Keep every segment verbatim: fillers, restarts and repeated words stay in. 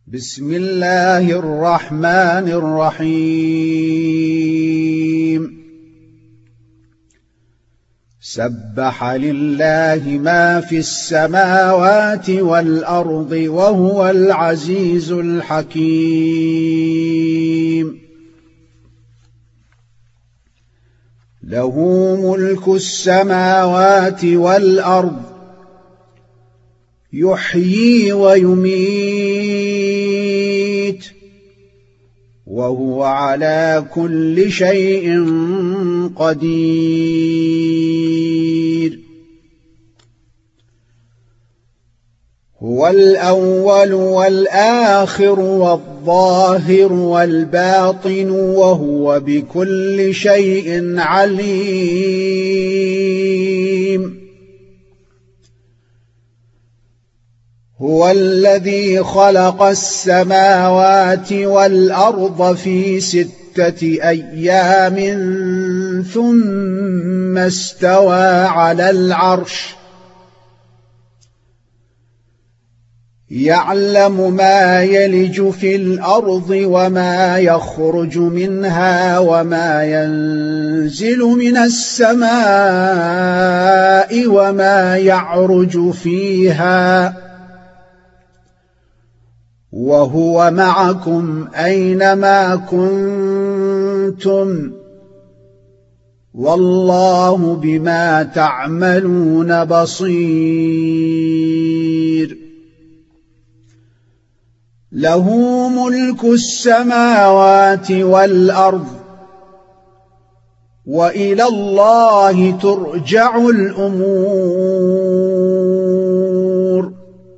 بسم الله الرحمن الرحيم سبح لله ما في السماوات والأرض وهو العزيز الحكيم له ملك السماوات والأرض يحيي ويميت وهو على كل شيء قدير هو الأول والآخر والظاهر والباطن وهو بكل شيء عليم هو الذي خلق السماوات والأرض في ستة أيام ثم استوى على العرش يعلم ما يلج في الأرض وما يخرج منها وما ينزل من السماء وما يعرج فيها وهو معكم أينما كنتم والله بما تعملون بصير له ملك السماوات والأرض وإلى الله ترجع الأمور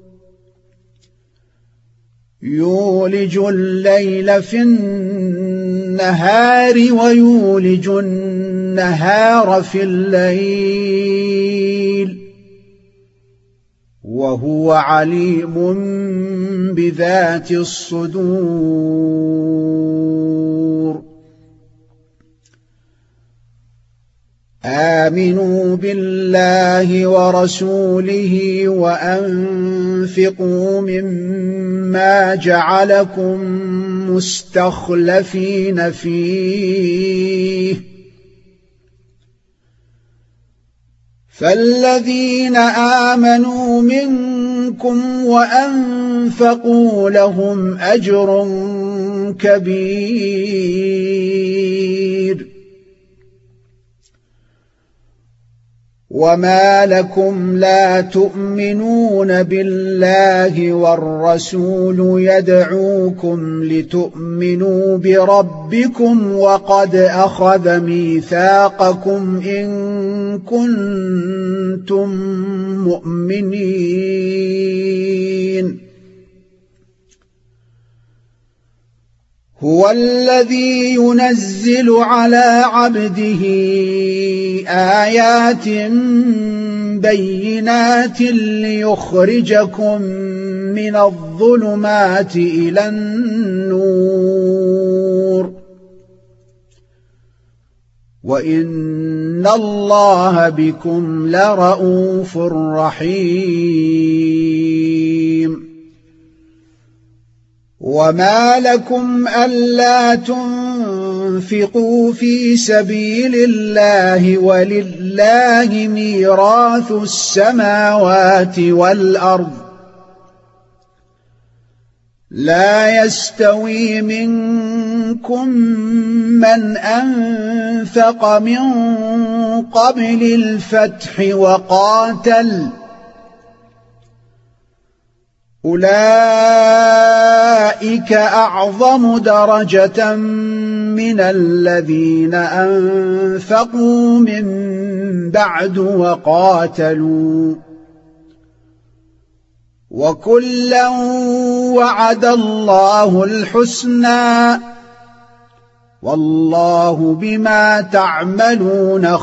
يولج الليل في النهار ويولج النهار في الليل وهو عليم بذات الصدور آمنوا بالله ورسوله وأنفقوا مما جعلكم مستخلفين فيه فالذين آمنوا منكم وأنفقوا لهم أجر كبير وما لكم لا تؤمنون بالله والرسول يدعوكم لتؤمنوا بربكم وقد أخذ ميثاقكم إن كنتم مؤمنين هو الذي ينزل على عبده آيات بينات ليخرجكم من الظلمات إلى النور وإن الله بكم لرءوف رحيم وما لكم ألا تنفقوا في سبيل الله ولله ميراث السماوات والأرض لا يستوي منكم من أنفق من قبل الفتح وقاتل أولئك أعظم درجة من الذين أنفقوا من بعد وقاتلوا وكلا وعد الله الحسنى والله بما تعملون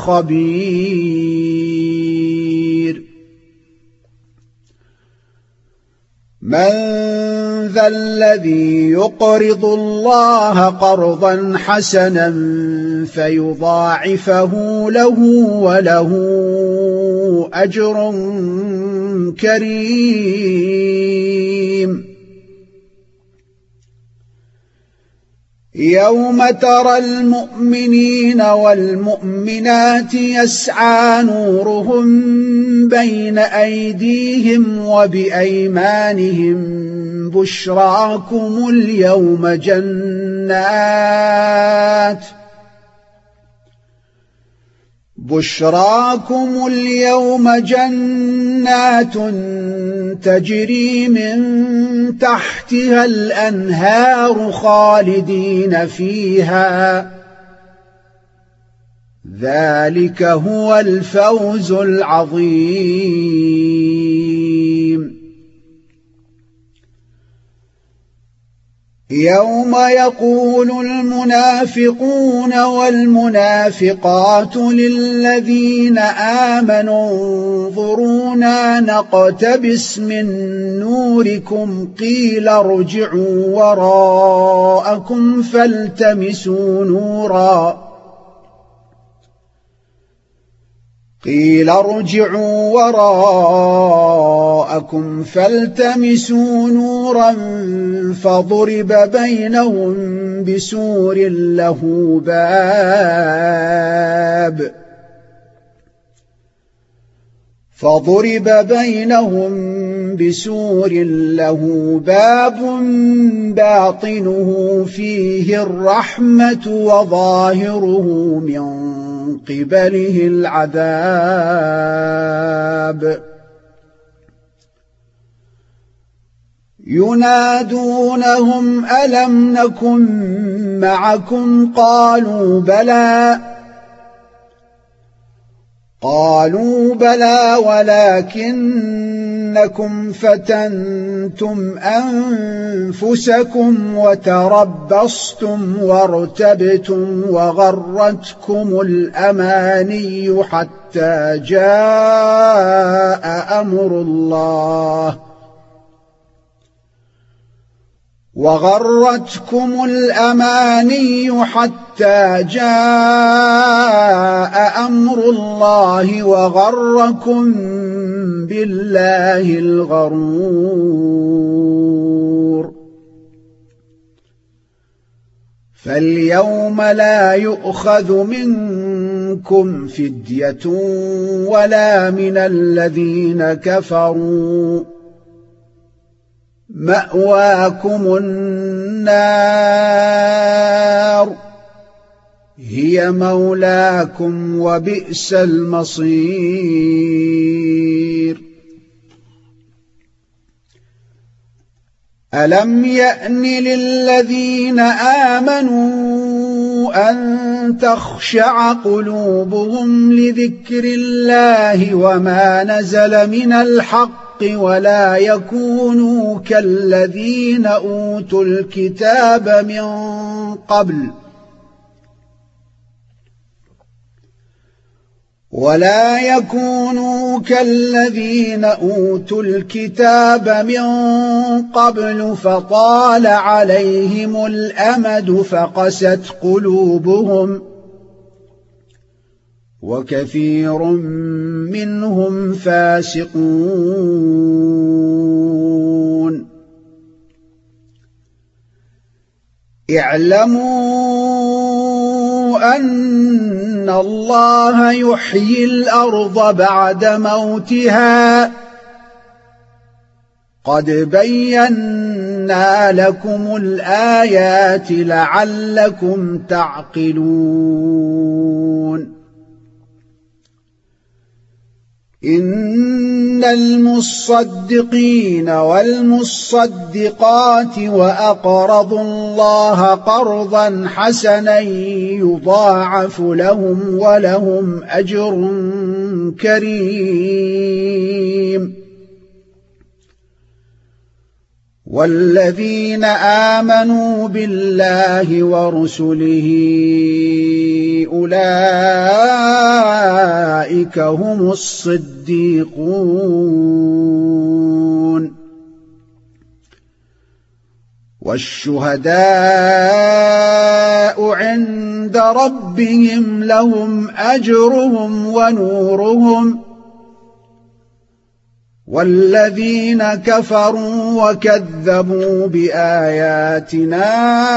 خبير من ذا الذي يقرض الله قرضا حسنا فيضاعفه له وله أجر كريم يوم ترى المؤمنين والمؤمنات يسعى نورهم بين أيديهم وبأيمانهم بشراكم اليوم جنات بشراكم اليوم جنات تجري من تحتها الأنهار خالدين فيها ذلك هو الفوز العظيم يوم يقول المنافقون والمنافقات للذين آمنوا انظرونا نقتبس من نوركم قيل ارجعوا وراءكم فالتمسوا نورا قيل ارجعوا وراءكم فالتمسوا نورا فضرب بينهم بسور له باب فضرب بينهم بسور له باب باطنه فيه الرحمة وظاهره من قبله العذاب ينادونهم ألم نكن معكم قالوا بلى قالوا بلى ولكنكم فتنتم أنفسكم وتربصتم وارتبتم وغرتكم الأماني حتى جاء أمر الله وغرتكم الأماني حتى جاء أمر الله وغركم بالله الغرور فاليوم لا يؤخذ منكم فدية ولا من الذين كفروا مأواكم النار هي مولاكم وبئس المصير ألم يأن للذين آمنوا أن تخشع قلوبهم لذكر الله وما نزل من الحق ولا يكونوا كالذين أوتوا الكتاب من قبل ولا يكونوا كالذين أوتوا الكتاب من قبل فطال عليهم الأمد فقست قلوبهم وكثير منهم فاسقون اعلموا أن الله يحيي الأرض بعد موتها قد بينا لكم الآيات لعلكم تعقلون إن المصدقين والمصدقات وأقرضوا الله قرضا حسنا يضاعف لهم ولهم أجر كريم والذين آمنوا بالله ورسله أولئك هم الصديقون والشهداء عند ربهم لهم أجرهم ونورهم والذين كفروا وكذبوا بآياتنا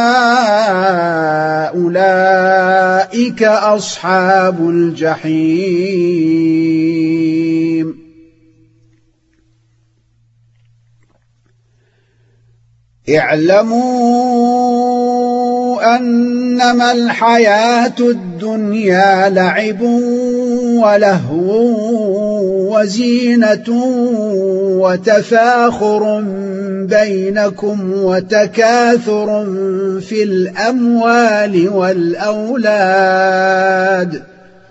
أولئك أصحاب الجحيم اعلموا أنما الحياة الدنيا لعب ولهو وزينة وتفاخر بينكم وتكاثر في الأموال والأولاد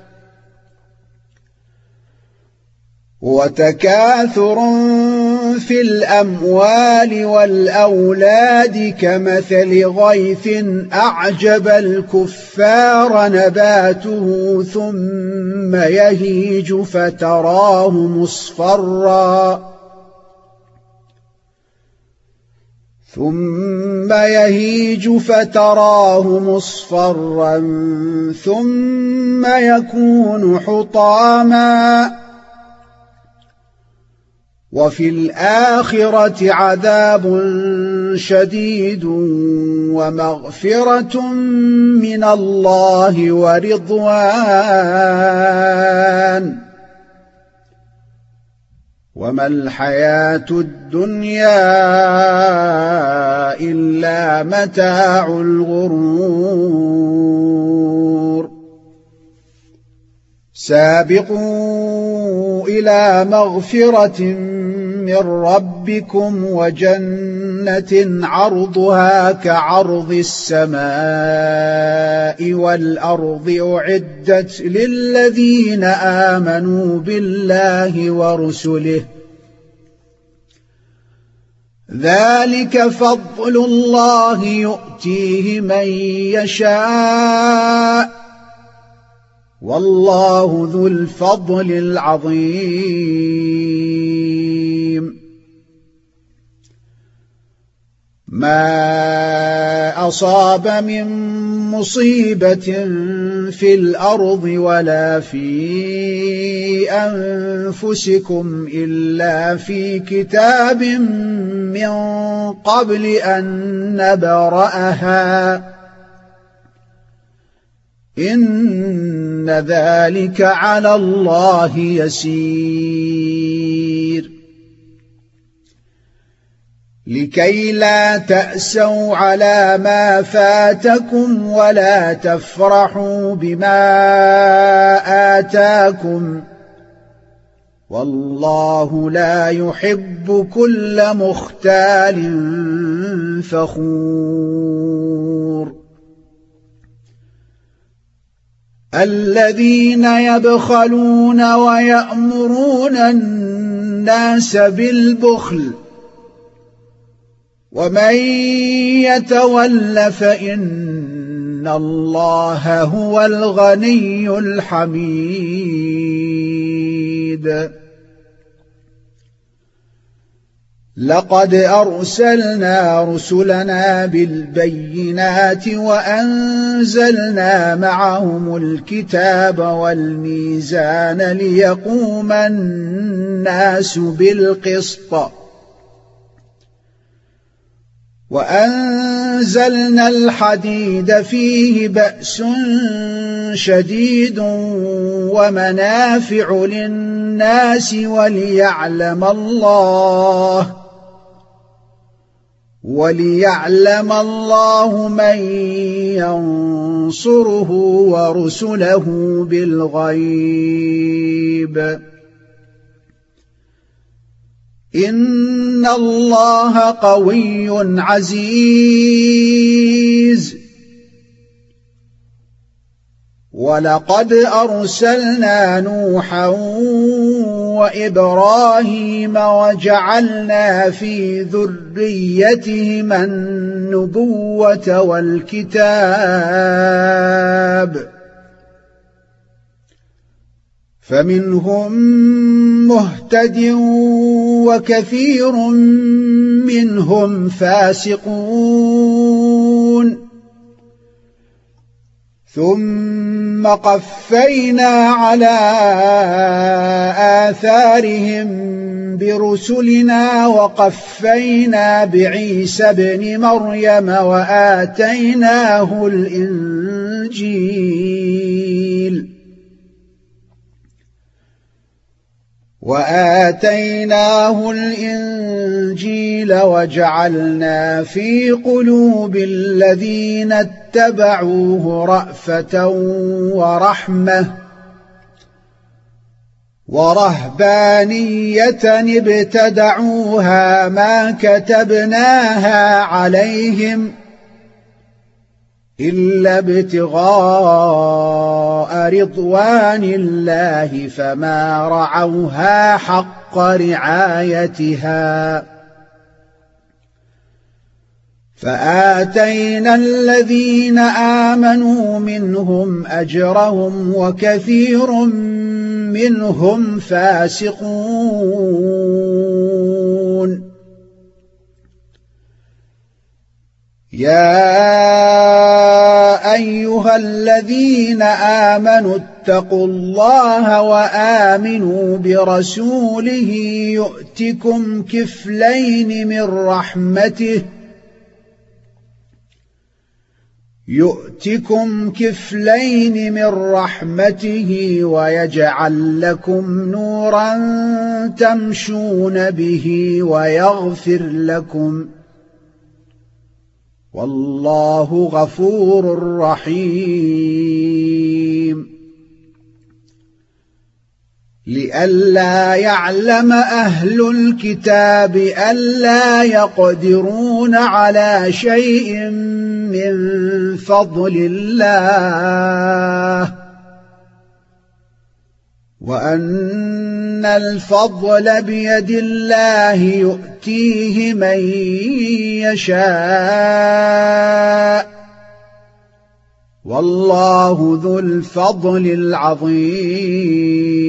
وتكاثر في الأموال والأولاد كمثل غيث أعجب الكفار نباته ثم يهيج فتراه مصفرا ثم يهيج فتراه مصفرا ثم يكون حطاما وفي الآخرة عذاب شديد ومغفرة من الله ورضوان وما الحياة الدنيا إلا متاع الغرور سابقوا إلى مغفرة من ربكم وجنة عرضها كعرض السماء والأرض أعدت للذين آمنوا بالله ورسله ذلك فضل الله يؤتيه من يشاء والله ذو الفضل العظيم ما أصاب من مصيبة في الأرض ولا في أنفسكم إلا في كتاب من قبل أن نبرأها إن ذلك على الله يسير لكي لا تأسوا على ما فاتكم ولا تفرحوا بما آتاكم والله لا يحب كل مختال فخور الذين يبخلون ويأمرون الناس بالبخل ومن يتول فإن الله هو الغني الحميد لقد أرسلنا رسلنا بالبينات وأنزلنا معهم الكتاب والميزان ليقوم الناس بالقسط وأنزلنا الحديد فيه بأس شديد ومنافع للناس وليعلم الله وليعلم الله من ينصره ورسله بالغيب إن الله قوي عزيز ولقد أرسلنا نوحا وإبراهيم وجعلنا في ذريتهما النبوة والكتاب فمنهم مهتد وكثير منهم فاسقون ثم قفينا على آثارهم برسلنا وقفينا بعيسى ابن مريم وآتيناه الإنجيل وآتيناه الإنجيل وجعلنا في قلوب الذين اتبعوه رأفة ورحمة ورهبانية ابتدعوها ما كتبناها عليهم إلا ابتغاء رضوان الله فما رعوها حق رعايتها فآتينا الذين آمنوا منهم أجرهم وكثير منهم فاسقون يا أيها الذين آمنوا اتقوا الله وآمنوا برسوله يؤتكم كفلين من رحمته يؤتكم كفلين من رحمته ويجعل لكم نورا تمشون به ويغفر لكم والله غفور رحيم لئلا يعلم أهل الكتاب ألا يقدرون على شيء من فضل الله وأن الفضل بيد الله يؤتيه من يشاء والله ذو الفضل العظيم